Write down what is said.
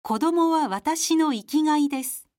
子供は私の生きがいです。